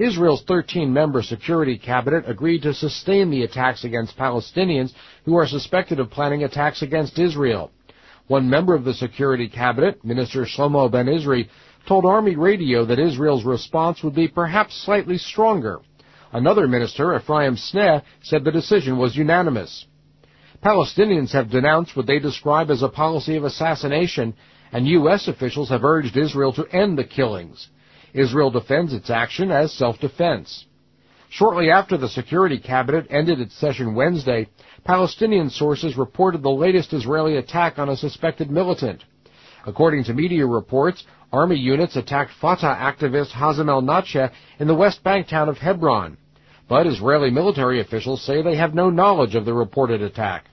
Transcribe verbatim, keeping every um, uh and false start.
Israel's thirteen-member security cabinet agreed to sustain the attacks against Palestinians who are suspected of planning attacks against Israel. One member of the security cabinet, Minister Shlomo Ben-Izri, told Army Radio that Israel's response would be perhaps slightly stronger. Another minister, Ephraim Sneh, said the decision was unanimous. Palestinians have denounced what they describe as a policy of assassination, and U S officials have urged Israel to end the killings. Israel defends its action as self-defense. Shortly after the Security Cabinet ended its session Wednesday, Palestinian sources reported the latest Israeli attack on a suspected militant. According to media reports, Army units attacked Fatah activist Hazem el-Natche in the West Bank town of Hebron. But Israeli military officials say they have no knowledge of the reported attack.